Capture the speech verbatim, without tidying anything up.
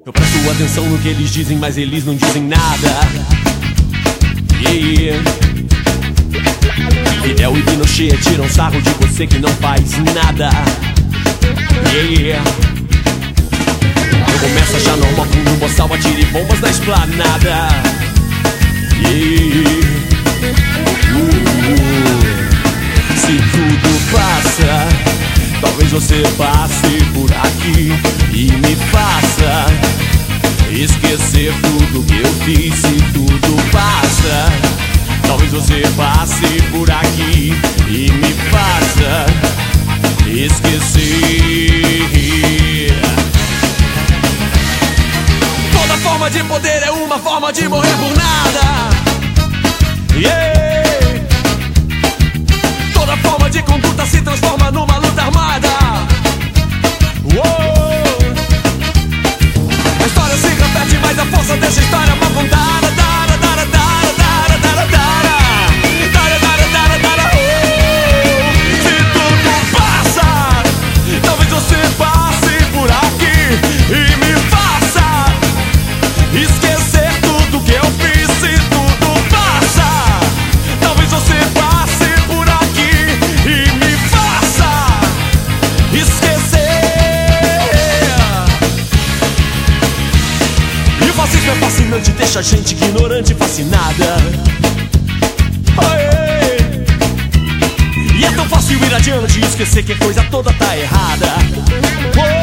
Eu presto atenção no que eles dizem, mas eles não dizem nada. Yeah. Fidel e Pinochet tiram sarro de você que não faz nada. Yeah. Eu começo já normal com um boçal, atire bombas na esplanada. Yeah. uh. Se tudo passa, talvez você passe por aqui e me faça esquecer tudo que eu fiz. Se tudo passa, talvez você passe por aqui e me faça esquecer. Toda forma de poder é uma forma de morrer por nada. Yeah. Toda forma de conduta se transforma numa luta armada. Uou. A história se repete, mas a força dessa história é mal contada. Dara, dara, dara, dara, dara, dara. Dara, dara, dara, dara. Oh. Se tudo passa, talvez você passe por aqui e me faça esquecer tudo que eu fiz. Se tudo passa, talvez você passe por aqui e me faça esquecer. E o fascismo é fascinante, deixa a gente ignorante e fascinada. Aê. E é tão fácil ir adiante e esquecer que a coisa toda tá errada. Oh.